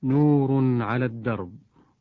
نور على الدرب،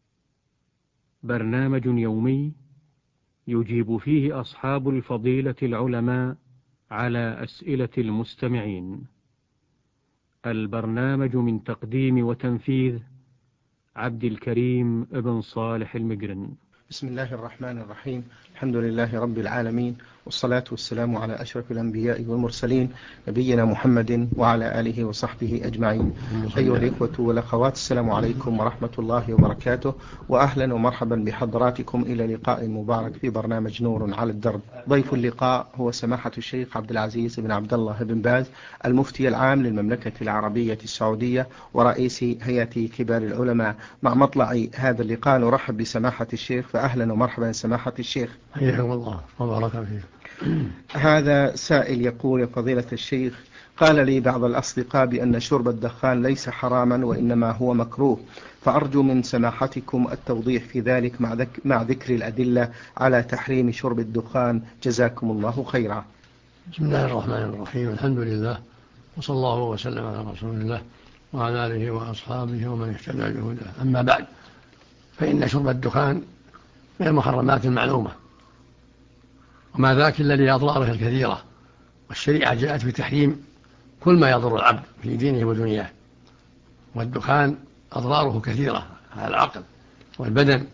برنامج يومي يجيب فيه أصحاب الفضيلة العلماء على أسئلة المستمعين. البرنامج من تقديم وتنفيذ عبد الكريم ابن صالح المقرن. بسم الله الرحمن الرحيم. الحمد لله رب العالمين، والصلاة والسلام على أشرف الأنبياء والمرسلين، نبينا محمد وعلى آله وصحبه أجمعين. أيها الإخوة والأخوات، السلام عليكم ورحمة الله وبركاته، وأهلا ومرحبا بحضراتكم إلى لقاء مبارك في برنامج نور على الدرب. ضيف اللقاء هو سماحة الشيخ عبد العزيز بن عبد الله بن باز، المفتي العام للمملكة العربية السعودية ورئيس هيئة كبار العلماء. مع مطلع هذا اللقاء نرحب بسماحة الشيخ، فأهلا ومرحبا سماحة الشيخ. حياكم الله وبارك فيك. هذا سائل يقول: يا فضيلة الشيخ، قال لي بعض الأصدقاء بأن شرب الدخان ليس حراما وإنما هو مكروه، فأرجو من سماحتكم التوضيح في ذلك مع ذكر الأدلة على تحريم شرب الدخان، جزاكم الله خيرا. بسم الله الرحمن الرحيم. الحمد لله، وصلى الله وسلم على رسول الله وعلى آله وأصحابه ومن اهتدى بهداه. أما بعد، فإن شرب الدخان من المحرمات المعلومة، وما ذاك إلا لأضراره الكثيرة، والشريعة جاءت بتحريم كل ما يضر العبد في دينه ودنياه. والدخان أضراره كثيرة على العقل والبدن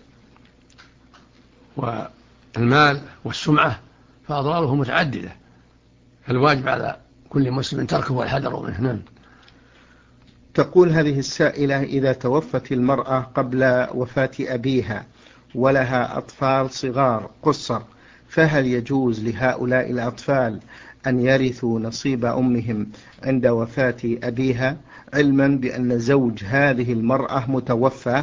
والمال والسمعة، فأضراره متعددة، فالواجب على كل مسلم تركه والحذر منه. تقول هذه السائلة: إذا توفت المرأة قبل وفاة أبيها ولها أطفال صغار قصر، فهل يجوز لهؤلاء الأطفال أن يرثوا نصيب أمهم عند وفاة أبيها، علما بأن زوج هذه المرأة متوفى؟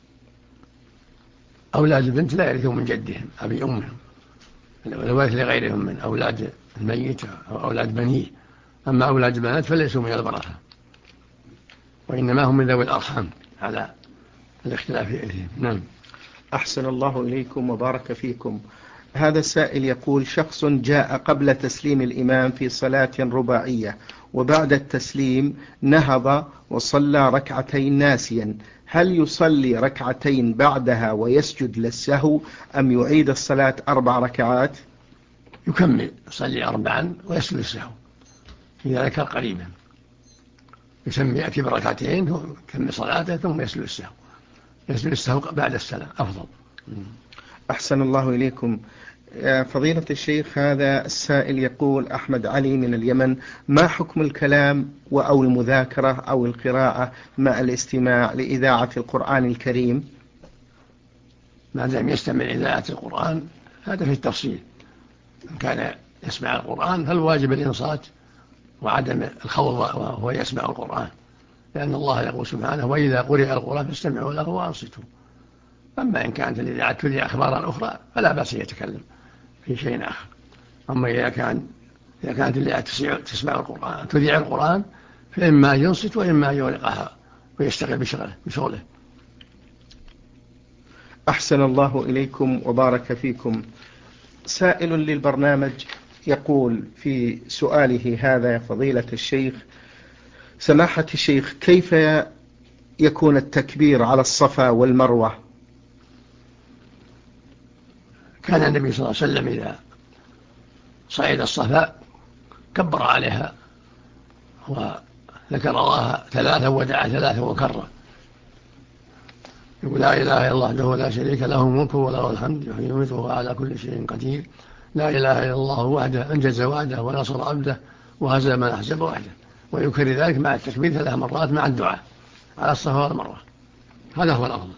أولاد البنت لا يرثوا من جدهم أبي أمهم، الوارث لغيرهم من أولاد الميت أو أولاد بنيه. أما أولاد البنات فليسوا من الورثة، وإنما هم من ذوي الأرحام على الاختلاف فيهم. نعم. أحسن الله إليكم وبارك فيكم. هذا السائل يقول: شخص جاء قبل تسليم الإمام في صلاة رباعية، وبعد التسليم نهض وصلى ركعتين ناسيا، هل يصلي ركعتين بعدها ويسجد للسهو، أم يعيد الصلاة 4 ركعات؟ يكمل، يصلي 4 ويسجد للسهو إذا ذكر قريبا، يأتي بركعتين ويكمل صلاته ثم يسجد للسهو. يسجد للسهو بعد السلام أفضل. أحسن الله إليكم. فضيلة الشيخ، هذا السائل يقول: أحمد علي من اليمن، ما حكم الكلام أو المذاكرة أو القراءة مع الاستماع لإذاعة القرآن الكريم؟ ما دام يستمع إذاعة القرآن هذا في التفصيل. إن كان يسمع القرآن فالواجب الإنصات وعدم الخوض وهو يسمع القرآن، لأن الله يقول سبحانه: وإذا قرئ القرآن فاستمعوا له وأنصتوا. أما إن كانت الإذاعة تذيع أخبارا أخرى فلا بأس يتكلم في شيء آخر. أما إذا كانت الإذاعة تسمع القرآن تذيع القرآن، فإما ينصت وإما يغلقها ويشتغل بشغله. أحسن الله إليكم وبارك فيكم. سائل للبرنامج يقول في سؤاله هذا: يا فضيلة الشيخ، سماحة الشيخ، كيف يكون التكبير على الصفا والمروة؟ كان النبي صلى الله عليه وسلم إذا صعد الصفا كبر عليها وذكر الله 3 ودعا 3 وكرر، يقول: لا إله إلا الله وحده لا شريك له الملك وله الحمد يحيي ويميت وهو على كل شيء قدير، لا إله إلا الله وحده أنجز وعده ونصر عبده وهزم من أحزب وحده. ويكرر ذلك مع التكبير 3 مرات مع الدعاء على الصفا والمروة. هذا هو الأفضل.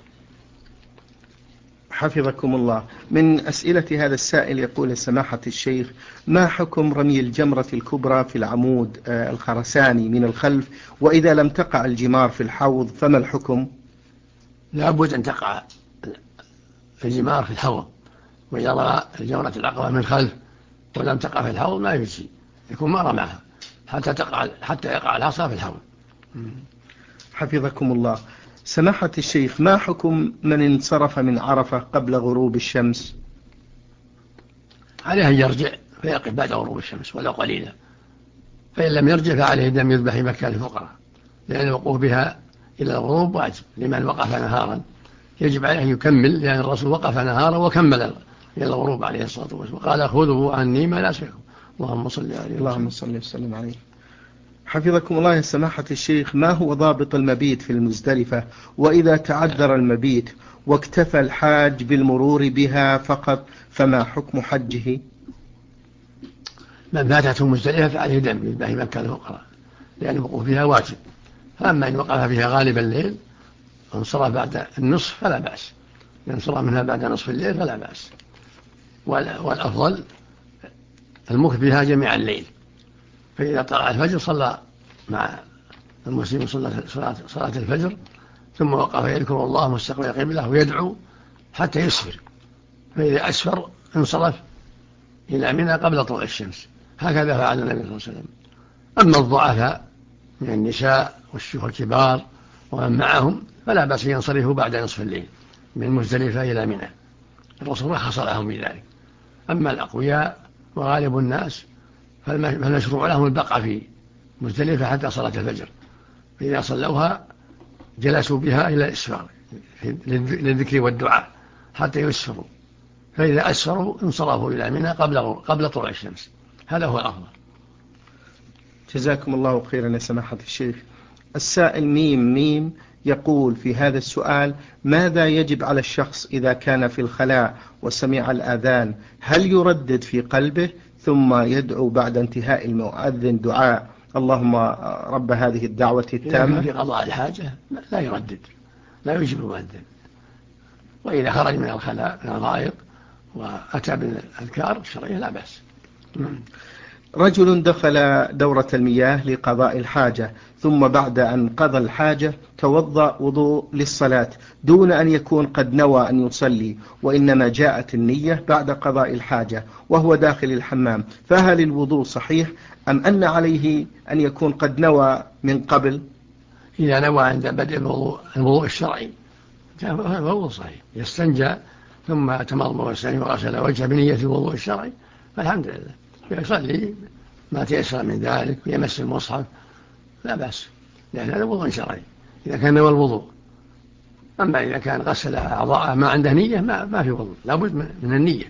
حفظكم الله. من أسئلة هذا السائل يقول: سماحة الشيخ، ما حكم رمي الجمرة الكبرى في العمود الخرساني من الخلف، وإذا لم تقع الجمار في الحوض فما الحكم؟ لا بد أن تقع الجمار في الحوض، وإذا رمى الجمرة العقبة من الخلف ولم تقع في الحوض ما يجزي، يكون ما رماها حتى يقع العصا في الحوض. حفظكم الله. سماحة الشيخ، ما حكم من انصرف من عرفة قبل غروب الشمس؟ عليه أن يرجع فيقف بعد غروب الشمس ولو قليلا، فإن لم يرجع فعليه دم يذبح في مكة للفقراء، لأن الوقوف بها إلى الغروب واجب لمن وقف نهارا، يجب عليه أن يكمل، لأن الرسول وقف نهارا وكمل إلى الغروب عليه الصلاة والسلام، وقال خذوا عني مناسككم. اللهم صل عليه اللهم صل وسلم عليه. حفظكم الله يا سماحة الشيخ، ما هو ضابط المبيت في المزدلفة؟ وإذا تعذر المبيت واكتفى الحاج بالمرور بها فقط فما حكم حجه؟ من فاتته مزدلفة فعليه دم في مكة الأخرى، لأن الوقوف فيها واجب. فأما إن وقف فيها غالب الليل وانصرف بعد النصف فلا بأس، إن انصرف منها بعد نصف الليل فلا بأس. والأفضل المكث بها جميع الليل، فإذا طلع الفجر صلى مع المسلم صلاة الفجر، ثم وقف يذكر الله مستقبل القبلة ويدعو حتى يسفر، فإذا أسفر انصرف إلى منى قبل طلوع الشمس. هكذا فعل النبي صلى الله عليه وسلم. أما الضعفاء من النساء والشيوخ الكبار ومن معهم فلا بأس ينصرفوا بعد نصف الليل من مزدلفة إلى منى، الرسول رخص لهم بذلك. أما الأقوياء وغالب الناس فالمشروع لهم البقاء في مزدلفة حتى صلاة الفجر، فإذا صلوها جلسوا بها إلى الإسفار للذكر والدعاء حتى يسفروا، فإذا أسفروا انصرفوا إلى منى قبل طلوع الشمس. هذا هو الأفضل. جزاكم الله خيرا يا سماحة الشيخ. السائل ميم يقول في هذا السؤال: ماذا يجب على الشخص إذا كان في الخلاء وسمع الأذان؟ هل يردد في قلبه ثم يدعو بعد انتهاء المؤذن دعاء اللهم رب هذه الدعوة التامة؟ في قضاء الحاجة لا يردد، لا يجب المؤذن. وإذا خرج من الخلاء من الغائط وأتى بالأذكار الشرعية لا بأس. رجل دخل دورة المياه لقضاء الحاجة، ثم بعد أن قضى الحاجة توضأ وضوء للصلاة دون أن يكون قد نوى أن يصلي، وإنما جاءت النية بعد قضاء الحاجة وهو داخل الحمام، فهل الوضوء صحيح أم أن عليه أن يكون قد نوى من قبل؟ إذا نوى عند بدء الوضوء الشرعي فهو صحيح، يستنجى ثم تمضمض واستنجى وغسل وجهه بنية الوضوء الشرعي فالحمد لله، يصلي ما تيسر من ذلك ويمس المصحف لا بأس، لأن هذا وضوء شرعي إذا كان نوى الوضوء. أما إذا كان غسل أعضاءه ما عنده نية ما في وضوء، لابد من النية.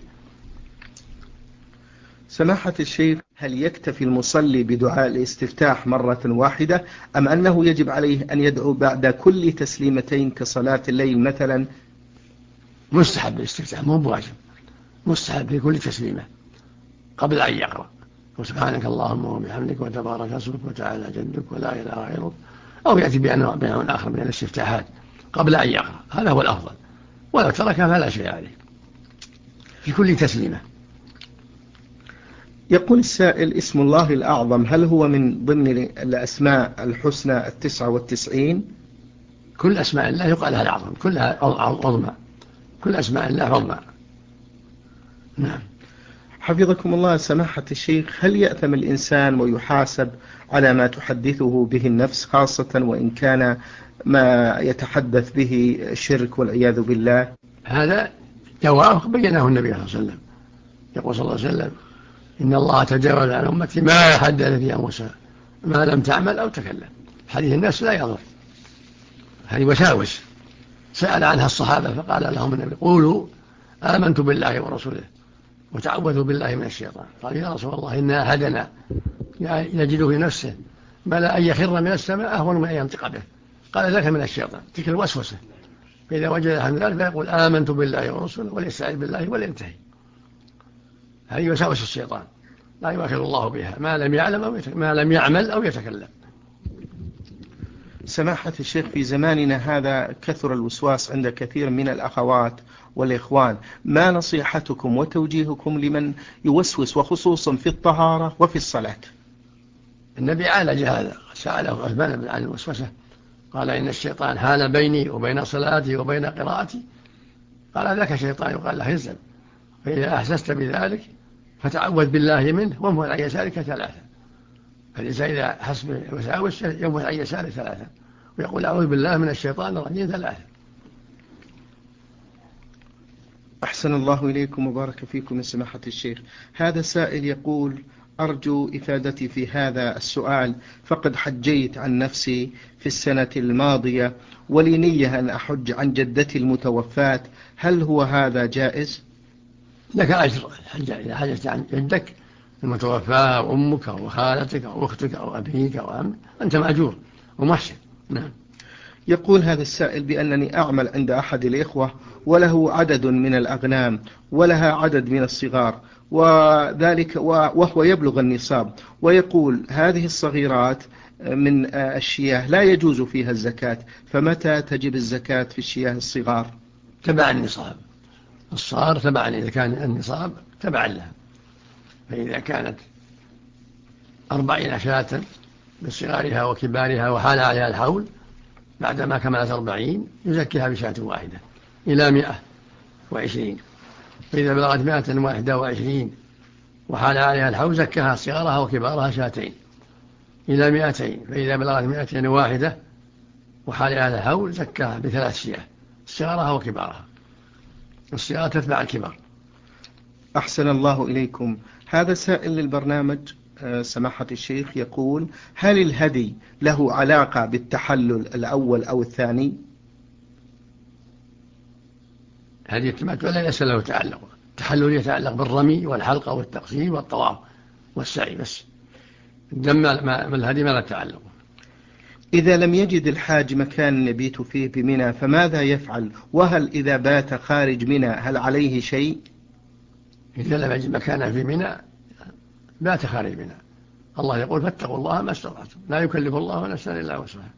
سماحة الشيخ، هل يكتفي المصلي بدعاء الاستفتاح مرة واحدة أم أنه يجب عليه أن يدعو بعد كل تسليمتين كصلاة الليل مثلا؟ مستحب الاستفتاح مو بواجب، مستحب في كل تسليمة قبل أن يقرأ وسبحانك اللهم وبحمدك وتبارك اسمك وتعالى جدك ولا إله غيرك، أو يأتي بأنواع آخر من الاستفتاحات قبل أن يقرأ، هذا هو الأفضل، ولو تركها فلا شيء عليه في كل تسليمة. يقول السائل: اسم الله الأعظم هل هو من ضمن الأسماء الحسنى 99؟ كل أسماء الله يقال لها الأعظم، كلها عظمى، كل أسماء الله عظمى. نعم. حفظكم الله سماحة الشيخ، هل يأثم الإنسان ويحاسب على ما تحدثه به النفس، خاصة وإن كان ما يتحدث به شرك والعياذ بالله؟ هذا جواب بينه النبي صلى الله عليه وسلم، يقول صلى الله عليه وسلم: إن الله تجاوز عن أمتي ما يحدث فيها موسى ما لم تعمل أو تكلم. حديث النفس لا يضر، هذه وساوس سأل عنها الصحابة فقال لهم النبي: قولوا آمنت بالله ورسوله وتعوذوا بالله من الشيطان. قال: يا رسول الله إنا هدنا، يجد في نفسه بل أن يخر من السماء أهون من أن ينطق به. قال: ذاك من الشيطان، تلك الوسوسة. فإذا وجد عن ذلك فيقول آمنت بالله ورسوله وليستعذ بالله ولينتهي. هذه وساوس الشيطان لا يؤاخذ الله بها ما لم يعمل أو يتكلم. سماحة الشيخ، في زماننا هذا كثر الوسواس عند كثير من الأخوات والإخوان، ما نصيحتكم وتوجيهكم لمن يوسوس وخصوصا في الطهارة وفي الصلاة؟ النبي عالج هذا، سأله عثمان عن الوسوسة قال: إن الشيطان حال بيني وبين صلاتي وبين قراءتي. قال: ذاك شيطان يقال له يزن، فإذا أحسست بذلك فتعوذ بالله منه وامهل عن يسارك 3. فالإنسان إذا حس بالوساوس يمهل عن يساره 3 ويقول: أعوذ بالله من الشيطان الرجيم 3. أحسن الله إليكم وبارك فيكم يا سماحة الشيخ. هذا سائل يقول: أرجو إفادتي في هذا السؤال، فقد حجيت عن نفسي في السنة الماضية ولي نية أن أحج عن جدتي المتوفاة، هل هو هذا جائز؟ لك أجر إذا حججت عن جدك المتوفاة أو أمك أو خالتك أو أختك أو أبيك أو عمك أنت مأجور ومحسن. نعم. يقول هذا السائل بأنني أعمل عند أحد الإخوة وله عدد من الأغنام ولها عدد من الصغار، وذلك وهو يبلغ النصاب، ويقول هذه الصغيرات من الشياه لا يجوز فيها الزكاة، فمتى تجب الزكاة في الشياه الصغار؟ تبع النصاب، الصغار تبعا، إذا كان النصاب تبعا لها، فإذا كانت 40 شاة بصغارها وكبارها وحال عليها الحول بعدما كملت 40 يزكيها بشاة واحدة إلى 120، فإذا بلغت 121 وحال عليها الحول زكاها صغارها وكبارها شاتين إلى 200، فإذا بلغت 201 وحال عليها الحول زكاها بثلاث شياه صغارها وكبارها، الصغار تتبع الكبار. أحسن الله إليكم. هذا سائل للبرنامج سماحة الشيخ يقول هل الهدي له علاقة بالتحلل الأول أو الثاني؟ هدي التمتع ليس له تعلق، التحلل يتعلق بالرمي والحلقة والتقسيم والطواف والسعي بس، الدم الهدي ما له تعلق. إذا لم يجد الحاج مكان يبيت فيه بمنى فماذا يفعل؟ وهل إذا بات خارج منى هل عليه شيء؟ إذا لم يجد مكانا في منى بات خارج منى، الله يقول فاتقوا الله ما استطعتم، لا يكلف الله نفسا إلا وسعها.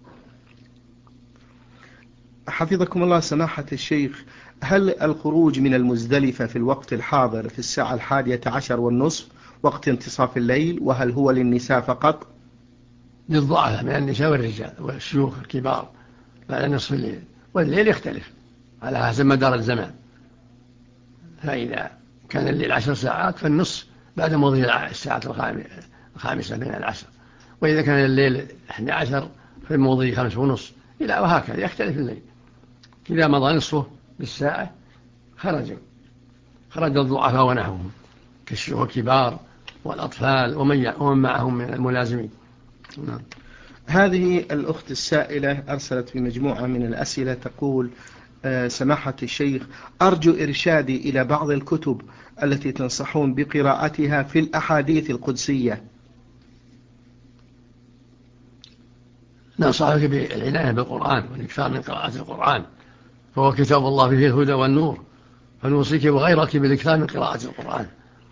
حفظكم الله سماحة الشيخ، هل الخروج من المزدلفة في الوقت الحاضر في الساعة 11:30 وقت انتصاف الليل، وهل هو للنساء فقط؟ للضعف من النساء والرجال والشيوخ الكبار بعد نصف الليل، والليل يختلف على حسب مدار الزمان، فإذا كان الليل 10 ساعات فالنصف بعد مضي الساعة الخامسة من العصر، وإذا كان الليل 11 فالمضي 5:30 إلى وهكذا يختلف الليل. إذا مضى نصفه بالساعة خرج الضعفاء ونحوهم كالشيوخ الكبار والأطفال ومن معهم من الملازمين. هذه الأخت السائلة أرسلت في مجموعة من الأسئلة تقول سماحة الشيخ أرجو إرشادي إلى بعض الكتب التي تنصحون بقراءتها في الأحاديث القدسية. ننصحك بالعناية بالقرآن والإكثار من قراءة القرآن، فهو كتاب الله فيه الهدى والنور، فنوصيك وغيرك بالإكثار من قراءة القرآن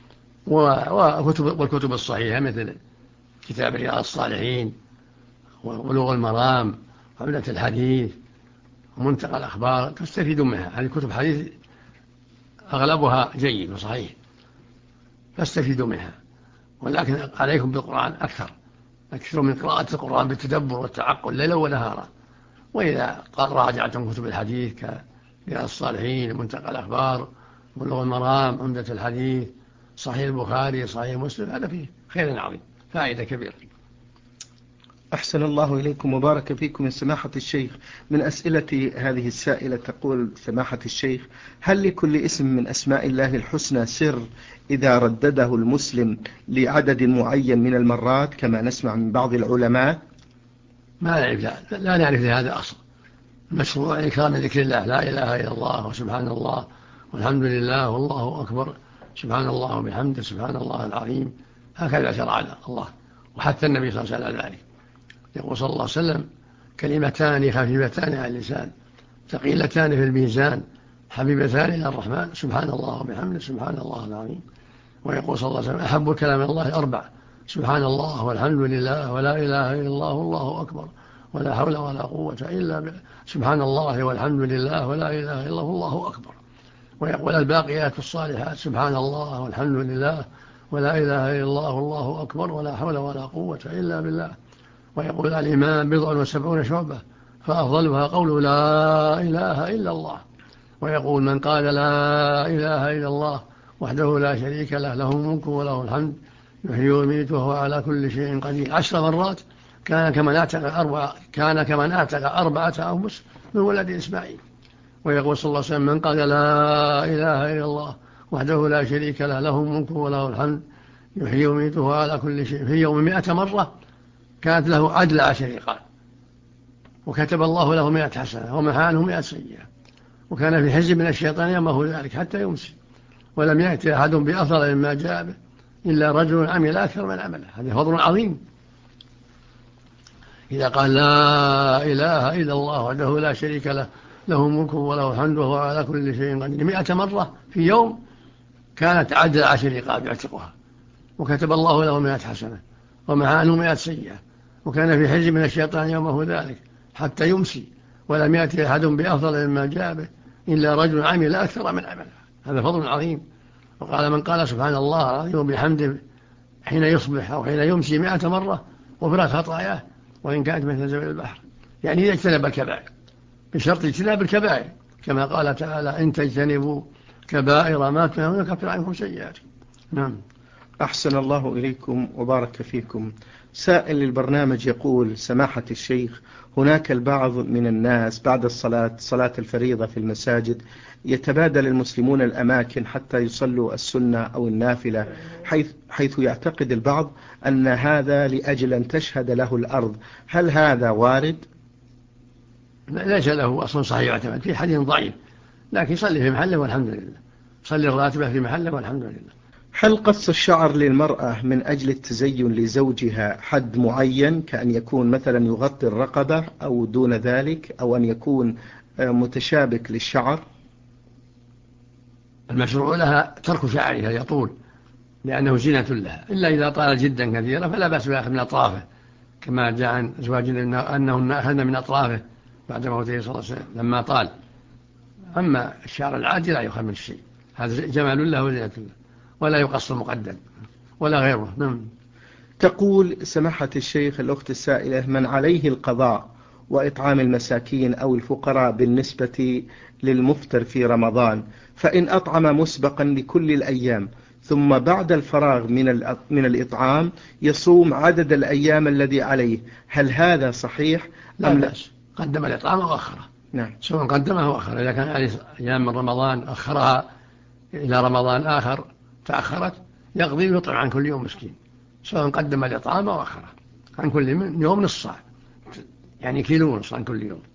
والكتب الصحيحة مثل كتاب رياض الصالحين وبلوغ المرام وعمدة الحديث ومنتقى الأخبار، تستفيدون منها. هذه كتب حديث أغلبها جيد وصحيح فاستفيدوا منها، ولكن عليكم بالقرآن أكثر من قراءة القرآن بالتدبر والتعقل ليلا ونهارا. وإذا راجعتم كتب الحديث كرياض الصالحين منتقى الأخبار بلوغ المرام عمدة الحديث صحيح البخاري صحيح مسلم، هذا فيه خير عظيم فائدة كبيرة. أحسن الله إليكم وبارك فيكم يا سماحة الشيخ. من أسئلة هذه السائلة تقول سماحة الشيخ هل لكل اسم من أسماء الله الحسنى سر إذا ردده المسلم لعدد معين من المرات كما نسمع من بعض العلماء؟ لا نعرف لهذا أصل. المشروع إكرام ذكر الله لا إله إلا الله وسبحان الله والحمد لله والله أكبر سبحان الله وبحمده سبحان الله العظيم، هكذا شرع الله وحتى النبي صلى الله عليه وسلم ذلك. يقول صلى الله عليه وسلم كلمتان خفيفتان على اللسان ثقيلتان في الميزان حبيبتان إلى الرحمن سبحان الله وبحمده سبحان الله العظيم. ويقول صلى الله عليه وسلم أحب كلام الله 4 سبحان الله والحمد لله ولا إله إلا الله والله أكبر ولا حول ولا قوة إلا بالله سبحان الله والحمد لله ولا إله إلا الله والله أكبر. ويقول الباقيات الصالحات سبحان الله والحمد لله ولا إله إلا الله والله أكبر ولا حول ولا قوة إلا بالله. ويقول الإيمان 70 شعبة فأفضلها قول لا إله إلا الله. ويقول من قال لا إله إلا الله وحده لا شريك له له الملك وله الحمد يحيي ويميت وهو على كل شيء قدير 10 مرات كان كمن أعتق 4 أنفس من ولد إسماعيل. ويقول صلى الله عليه وسلم من قال لا إله إلا الله وحده لا شريك له له الملك وله الحمد يحيي ويميته على كل شيء في يوم 100 مرة كانت له عدل 10 رقاب، وكتب الله له 100 حسنة ومحى عنه 100 سيئة، وكان في حزب من الشيطان يمه ذلك حتى يمسي، ولم يأتي أحد بأفضل مما جاء به إلا رجل عمل أكثر من عمله. هذا فضل عظيم. إذا قال لا إله إلا الله وحده لا شريك له له الملك وله الحمد وهو على كل شيء قدير 100 مرة في يوم كانت عدل 10 رقاب يعتقها، وكتب الله له 100 حسنة ومحى عنه 100 سيئة، وكان في حزب من الشيطان يومه ذلك حتى يمسي، ولم يأتي أحد بأفضل مما جاء به إلا رجل عمل أكثر من عمله. هذا فضل عظيم. وقال من قال سبحان الله العظيم وبحمده حين يصبح أو حين يمسي 100 مرة غفرت خطاياه وإن كانت مثل زبد البحر، يعني إذا اجتنب الكبائر، بشرط اجتناب الكبائر، كما قال تعالى إن تجتنبوا كبائر ما تنهون نكفر عنكم سيئاتكم. نعم. أحسن الله إليكم وبارك فيكم. سائل للبرنامج يقول: سماحة الشيخ، هناك البعض من الناس بعد صلاة الفريضة في المساجد يتبادل المسلمون الأماكن حتى يصلوا السنة أو النافلة، حيث يعتقد البعض أن هذا لأجل أن تشهد له الأرض. هل هذا وارد؟ ليس له أصل صحيح يعتمد، في حديث ضعيف، لكن صلي في محله والحمد لله، صلي الراتبة في محله والحمد لله. هل قص الشعر للمرأة من أجل التزين لزوجها حد معين، كأن يكون مثلا يغطي الرقبة أو دون ذلك، أو أن يكون متشابك للشعر؟ المشروع لها ترك شعرها يطول لأنه زينة لها، إلا إذا طال جدا كثيرا فلا بأس بأخذ من أطرافه، كما جاء عن أزواجنا أنهن أخذن من أطرافه بعد موته صلى الله عليه وسلم لما طال. أما الشعر العادي لا يؤخذ من الشيء، هذا جمال له وزينة له، ولا يقص مقدم ولا غيره. نعم. تقول سماحة الشيخ الأخت السائلة: من عليه القضاء وإطعام المساكين أو الفقراء بالنسبة للمفطر في رمضان، فإن أطعم مسبقا لكل الأيام ثم بعد الفراغ من الإطعام يصوم عدد الأيام الذي عليه، هل هذا صحيح؟ لا بأس، قدم الإطعام وأخره. نعم. سواء قدمه وأخره، إذا كان عليه أيام من رمضان أخرها إلى رمضان آخر تأخرت يقضي ويطعم عن كل يوم مسكين، سواء قدم الإطعام وأخره عن كل يوم نصف صاع، يعني كيلو ونصف عن كل يوم،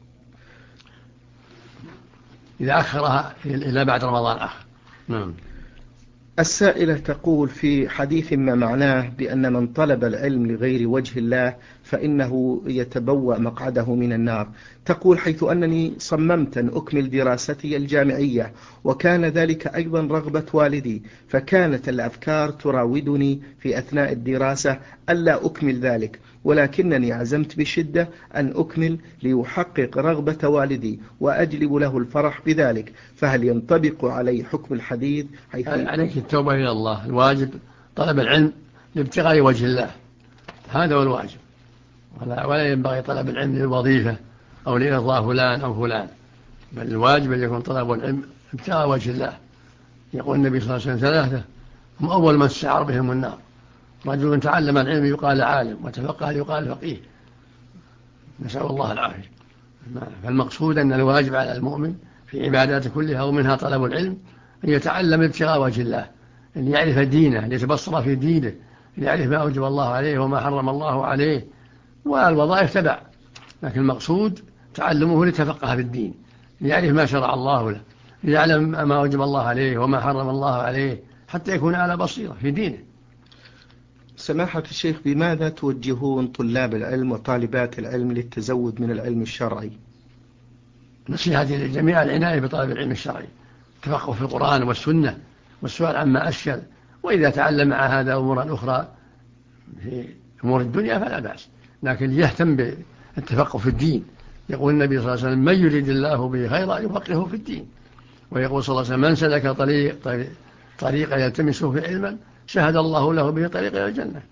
إذا أخرها إلى بعد رمضان آخر. نعم. السائلة تقول في حديث ما معناه بأن من طلب العلم لغير وجه الله فإنه يتبوأ مقعده من النار. تقول: حيث أنني صممت أن أكمل دراستي الجامعية وكان ذلك أيضا رغبة والدي، فكانت الأفكار تراودني في أثناء الدراسة ألا أكمل ذلك، ولكنني عزمت بشدة أن أكمل ليحقق رغبة والدي وأجلب له الفرح بذلك، فهل ينطبق علي حكم الحديث؟ عليك التوبة إلى الله. الواجب طلب العلم لابتغاء وجه الله، هذا هو الواجب، ولا ينبغي طلب العلم للوظيفة أو لإرضاء فلان أو فلان، بل الواجب أن يكون طلب العلم ابتغاء وجه الله. يقول النبي صلى الله عليه وسلم: ثلاثة هم أول من استعار بهم النار: رجل تعلم العلم يقال عالم، وتفقه يقال فقيه. نسأل الله العافية. فالمقصود أن الواجب على المؤمن في عباداته كلها ومنها طلب العلم أن يتعلم ابتغاء وجه الله، أن يعرف دينه، أن يتبصر في دينه، أن يعرف ما أوجب الله عليه وما حرم الله عليه، والوظائف تبع، لكن المقصود تعلمه ليتفقه في الدين، ليعرف ما شرع الله له، ليعلم ما أوجب الله عليه وما حرم الله عليه، حتى يكون على بصيرة في دينه. سماحة الشيخ، بماذا توجهون طلاب العلم وطالبات العلم للتزود من العلم الشرعي؟ نصيحتي للجميع العناية بطلب العلم الشرعي، التفقه في القرآن والسنة والسؤال عما أشكل، وإذا تعلم مع هذا أمورا أخرى في أمور الدنيا فلا بأس، لكن يهتم بالتفقه في الدين. يقول النبي صلى الله عليه وسلم: من يريد الله به خيرا يفقهه في الدين. ويقول صلى الله عليه وسلم: من سلك طريقا يلتمسه في علما شهد الله له به طريق إلى الجنة.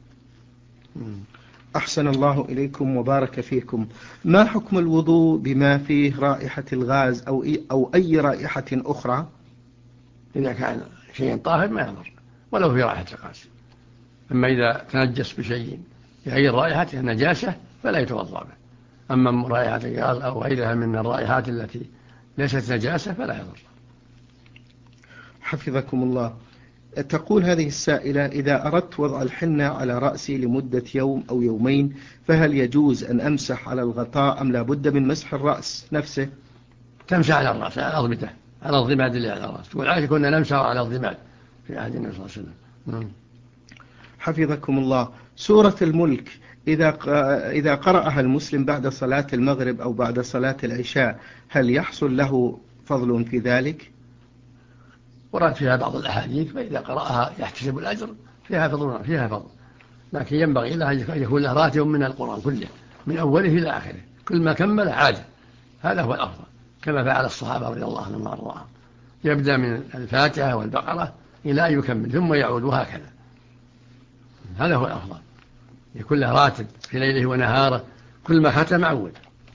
أحسن الله إليكم وبارك فيكم. ما حكم الوضوء بما فيه رائحة الغاز أو أي رائحة أخرى؟ إذا كان شيء طاهر ما يضر ولو في رائحة الغاز، أما إذا تنجس بشيء يغير رائحته النجاسة فلا يتوضأ به، أما رائحة الغاز أو غيرها من الرائحات التي ليست نجاسة فلا يضر. حفظكم الله. تقول هذه السائلة: إذا أردت وضع الحنة على رأسي لمدة يوم أو يومين فهل يجوز أن أمسح على الغطاء أم لا بد من مسح الرأس نفسه؟ تمسح على الرأس، على الأضمدة، على الضماد اللي على الرأس. تقول عائشة كنا نمسح على الضماد في عهد النبي صلى الله عليه وسلم. حفظكم الله. سورة الملك إذا قرأها المسلم بعد صلاة المغرب أو بعد صلاة العشاء هل يحصل له فضل في ذلك؟ ورد فيها بعض الأحاديث، فإذا قرأها يحتسب الأجر، فيها فضل، لكن ينبغي له أن يكون له راتب من القرآن كله من أوله إلى آخره، كل ما كمل عاد، هذا هو الأفضل، كما فعل الصحابة رضي الله عنهم وأرضاهم، يبدأ من الفاتحة والبقرة إلى أن يكمل ثم يعود، وهكذا، هذا هو الأفضل، يكون له راتب في ليله ونهاره، كل ما ختم عود.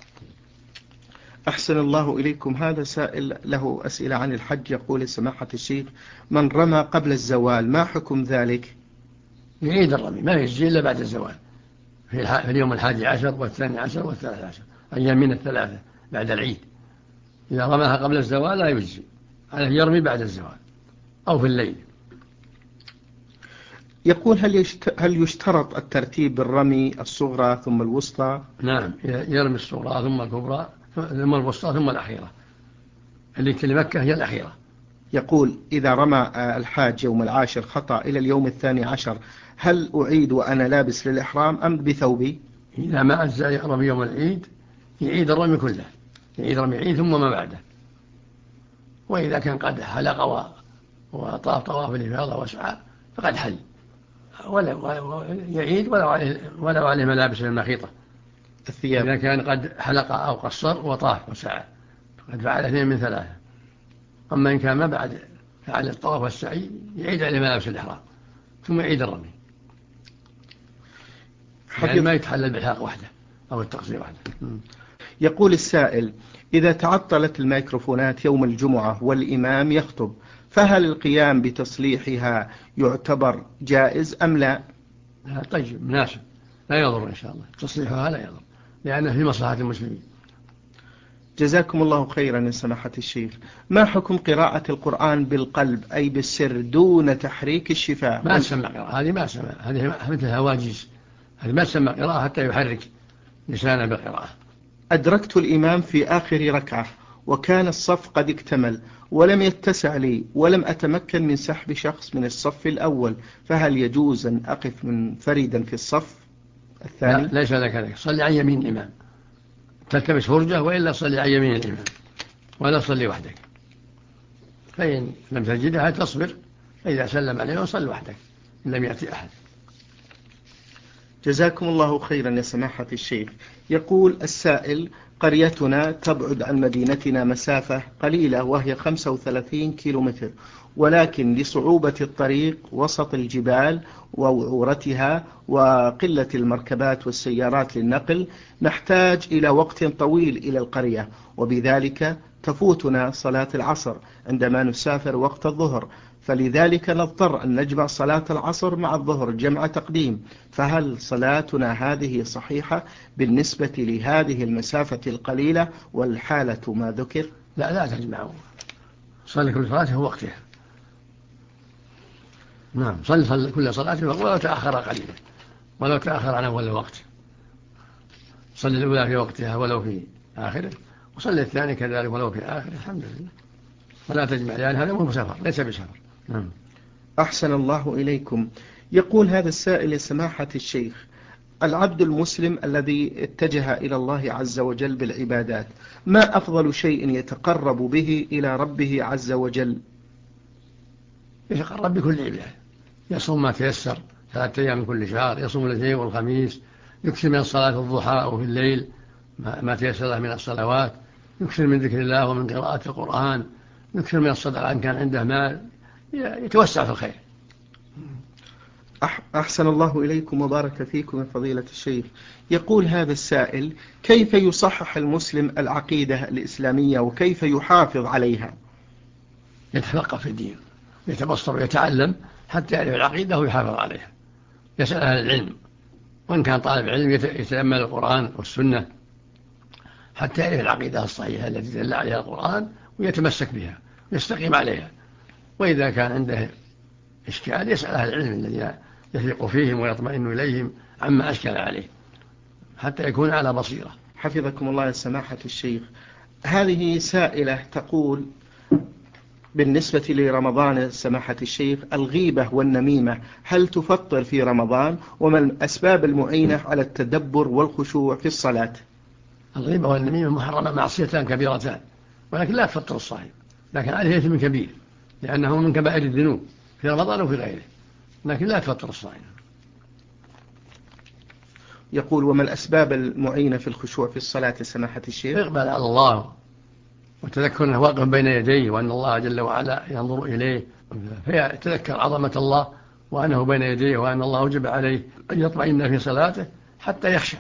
أحسن الله إليكم. هذا سائل له أسئلة عن الحج، يقول سماحة الشيخ: من رمى قبل الزوال ما حكم ذلك؟ يعيد الرمي، ما يجزي إلا بعد الزوال، في اليوم 11 و12 و13، أيام من الثلاثة بعد العيد. إذا رماها قبل الزوال لا يجزي، عليه يرمي بعد الزوال أو في الليل. يقول: هل يشترط الترتيب بالرمي الصغرى ثم الوسطى؟ نعم، يرمي الصغرى ثم الكبرى ثم الوسطى ثم الأخيرة، اللي في مكة هي الأخيرة. يقول: إذا رمى الحاج يوم 10 خطأ إلى اليوم 12 هل أعيد وأنا لابس للإحرام أم بثوبي؟ إذا ما أجزأ يرمي يوم العيد يعيد الرمي كله، يعيد رمي العيد ثم ما بعده. وإذا كان قد حلق وطاف طواف الإفاضة وسعى فقد حل، يعيد ولو عليه ملابس المخيطة الثياب. إذا كان قد حلق أو قصر وطاف وسعى فقد فعل 2 من 3. أما إن كان ما بعد فعل الطواف والسعي يعيد عليه ملابس الإحرام ثم يعيد الرمي، يعني ما يتحلل بالحلق وحده أو التقصير وحده. يقول السائل: إذا تعطلت الميكروفونات يوم الجمعة والإمام يخطب فهل القيام بتصليحها يعتبر جائز أم لا؟ طيب، مناسب، لا يضر إن شاء الله، تصليحها لا يضر لأنه في مصلحة المسلمين. جزاكم الله خيرا يا سماحة الشيخ. ما حكم قراءة القرآن بالقلب أي بالسر دون تحريك الشفاه؟ ما تسمى قراءة، هذه ما تسمى، هذه مثل هواجيز، هذه ما تسمى قراءة حتى يحرك لسانه بالقراءة. أدركت الإمام في آخر ركعة وكان الصف قد اكتمل ولم يتسع لي ولم أتمكن من سحب شخص من الصف الأول، فهل يجوز أن أقف منفردا في الصف الثاني؟ لا، ليس لك ذلك، صلي عن يمين الإمام، تلتمس فرجة، وإلا صلي عن يمين الإمام ولا صلي وحدك، فإن لم تجدها تصبر، فإذا سلم عليه صل وحدك إن لم يأتي أحد. جزاكم الله خيرا يا سماحة الشيخ. يقول السائل: قريتنا تبعد عن مدينتنا مسافة قليلة وهي 35 كيلومتر، ولكن لصعوبة الطريق وسط الجبال ووعورتها وقلة المركبات والسيارات للنقل نحتاج إلى وقت طويل إلى القرية، وبذلك تفوتنا صلاة العصر عندما نسافر وقت الظهر، فلذلك نضطر أن نجمع صلاة العصر مع الظهر جمع تقديم، فهل صلاتنا هذه صحيحة بالنسبة لهذه المسافة القليلة والحالة ما ذكر؟ لا تجمعوا، صلي كل صلاة في وقتها. نعم، صلي كل صلاة ولو تأخر قليلا، ولو تأخر عن أول الوقت، صلي الأولى في وقتها ولو في آخره، وصلي الثاني كذلك ولو في آخره، الحمد لله، ولا تجمع لأن هذا مو سفر، ليس بسفر. نعم. أحسن الله إليكم. يقول هذا السائل: سماحة الشيخ، العبد المسلم الذي اتجه إلى الله عز وجل بالعبادات ما أفضل شيء يتقرب به إلى ربه عز وجل؟ يتقرب بكل عبادة، يصوم ما تيسر 3 أيام من كل شهر، يصوم الاثنين والخميس، يكثر من صلاة الضحى وفي الليل ما تيسر له من الصلوات، يكثر من ذكر الله ومن قراءة القرآن، يكثر من الصدقة إن كان عنده مال، يتوسع في الخير. أحسن الله إليكم وبارك فيكم يا فضيلة الشيخ. يقول هذا السائل: كيف يصحح المسلم العقيدة الإسلامية وكيف يحافظ عليها؟ يتفقه في الدين، يتبصر ويتعلم حتى يعرف العقيدة ويحافظ عليها، يسأل أهل العلم، وإن كان طالب علم يتأمل القرآن والسنة حتى يعرف العقيدة الصحيحة التي دل عليها القرآن ويتمسك بها ويستقيم عليها. وإذا كان عنده إشكال يسأل أهل العلم الذين يثق فيهم ويطمئن إليهم عما أشكل عليه حتى يكون على بصيرة. حفظكم الله يا سماحة الشيخ. هذه سائلة تقول بالنسبة لرمضان سماحة الشيخ، الغيبة والنميمة هل تفطر في رمضان؟ وما الأسباب المعينة على التدبر والخشوع في الصلاة؟ الغيبة والنميمة محرمة، معصيتان كبيرتان، ولكن لا تفطر الصائم، لكن عليه إثم كبير لأنه من كبائر الذنوب في رمضان وفي غيره، لكن لا تفطر الصائم. يقول وما الأسباب المعينة في الخشوع في الصلاة سماحة الشيخ؟ إقبال على الله وتذكر أنه واقف بين يديه وأن الله جل وعلا ينظر إليه، فيتذكر عظمة الله وأنه بين يديه وأن الله وجب عليه أن يطمئن في صلاته حتى يخشى.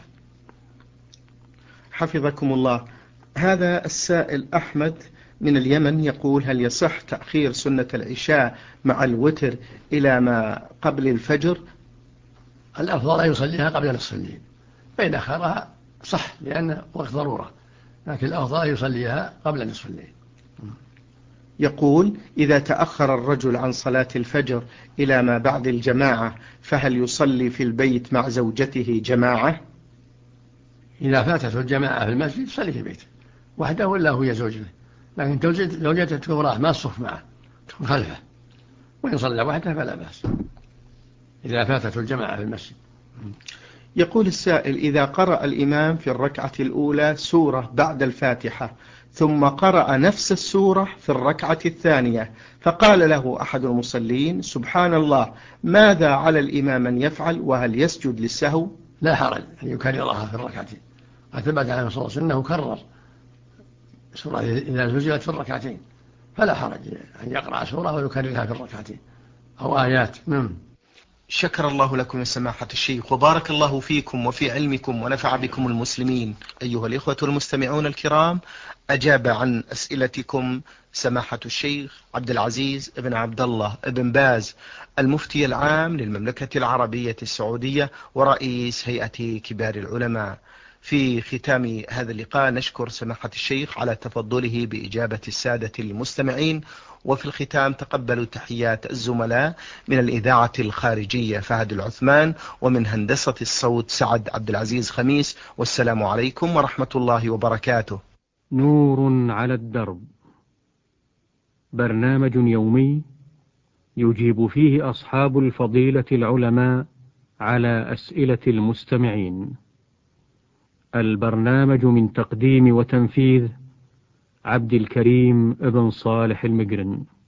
حفظكم الله. هذا السائل أحمد من اليمن يقول هل يصح تأخير سنة العشاء مع الوتر إلى ما قبل الفجر؟ الأفضل أن يصليها قبل نصف الليل، فإن أخرها صح لأنه وقت ضرورة، لكن الأفضل أن يصليها قبل نصف الليل. يقول إذا تأخر الرجل عن صلاة الفجر إلى ما بعد الجماعة فهل يصلي في البيت مع زوجته جماعة؟ إذا فاتته الجماعة في المسجد يصلي في بيته وحده ولا هو زوجته، لكن زوجته تكون وراه ما الصف معه، تكون خلفه، وإن صلى وحده فلا بأس إذا فاتته الجماعة في المسجد. يقول السائل إذا قرأ الإمام في الركعة الأولى سورة بعد الفاتحة ثم قرأ نفس السورة في الركعة الثانية فقال له أحد المصلين سبحان الله، ماذا على الإمام أن يفعل وهل يسجد للسهو؟ لا حرج أن يكررها في الركعتين، ثبت عنه صلى الله عليه وسلم أنه كرر سورة إذا نزلت في الركعتين، فلا حرج أن يقرأ سورة ويكررها في الركعتين أو آيات. شكر الله لكم يا سماحة الشيخ وبارك الله فيكم وفي علمكم ونفع بكم المسلمين. أيها الإخوة المستمعون الكرام، أجاب عن أسئلتكم سماحة الشيخ عبد العزيز بن عبد الله بن باز المفتي العام للمملكة العربية السعودية ورئيس هيئة كبار العلماء. في ختام هذا اللقاء نشكر سماحة الشيخ على تفضله بإجابة السادة المستمعين، وفي الختام تقبلوا تحيات الزملاء من الإذاعة الخارجية فهد العثمان ومن هندسة الصوت سعد عبد العزيز خميس، والسلام عليكم ورحمة الله وبركاته. نور على الدرب، برنامج يومي يجيب فيه أصحاب الفضيلة العلماء على أسئلة المستمعين. البرنامج من تقديم وتنفيذ عبد الكريم ابن صالح المقرن.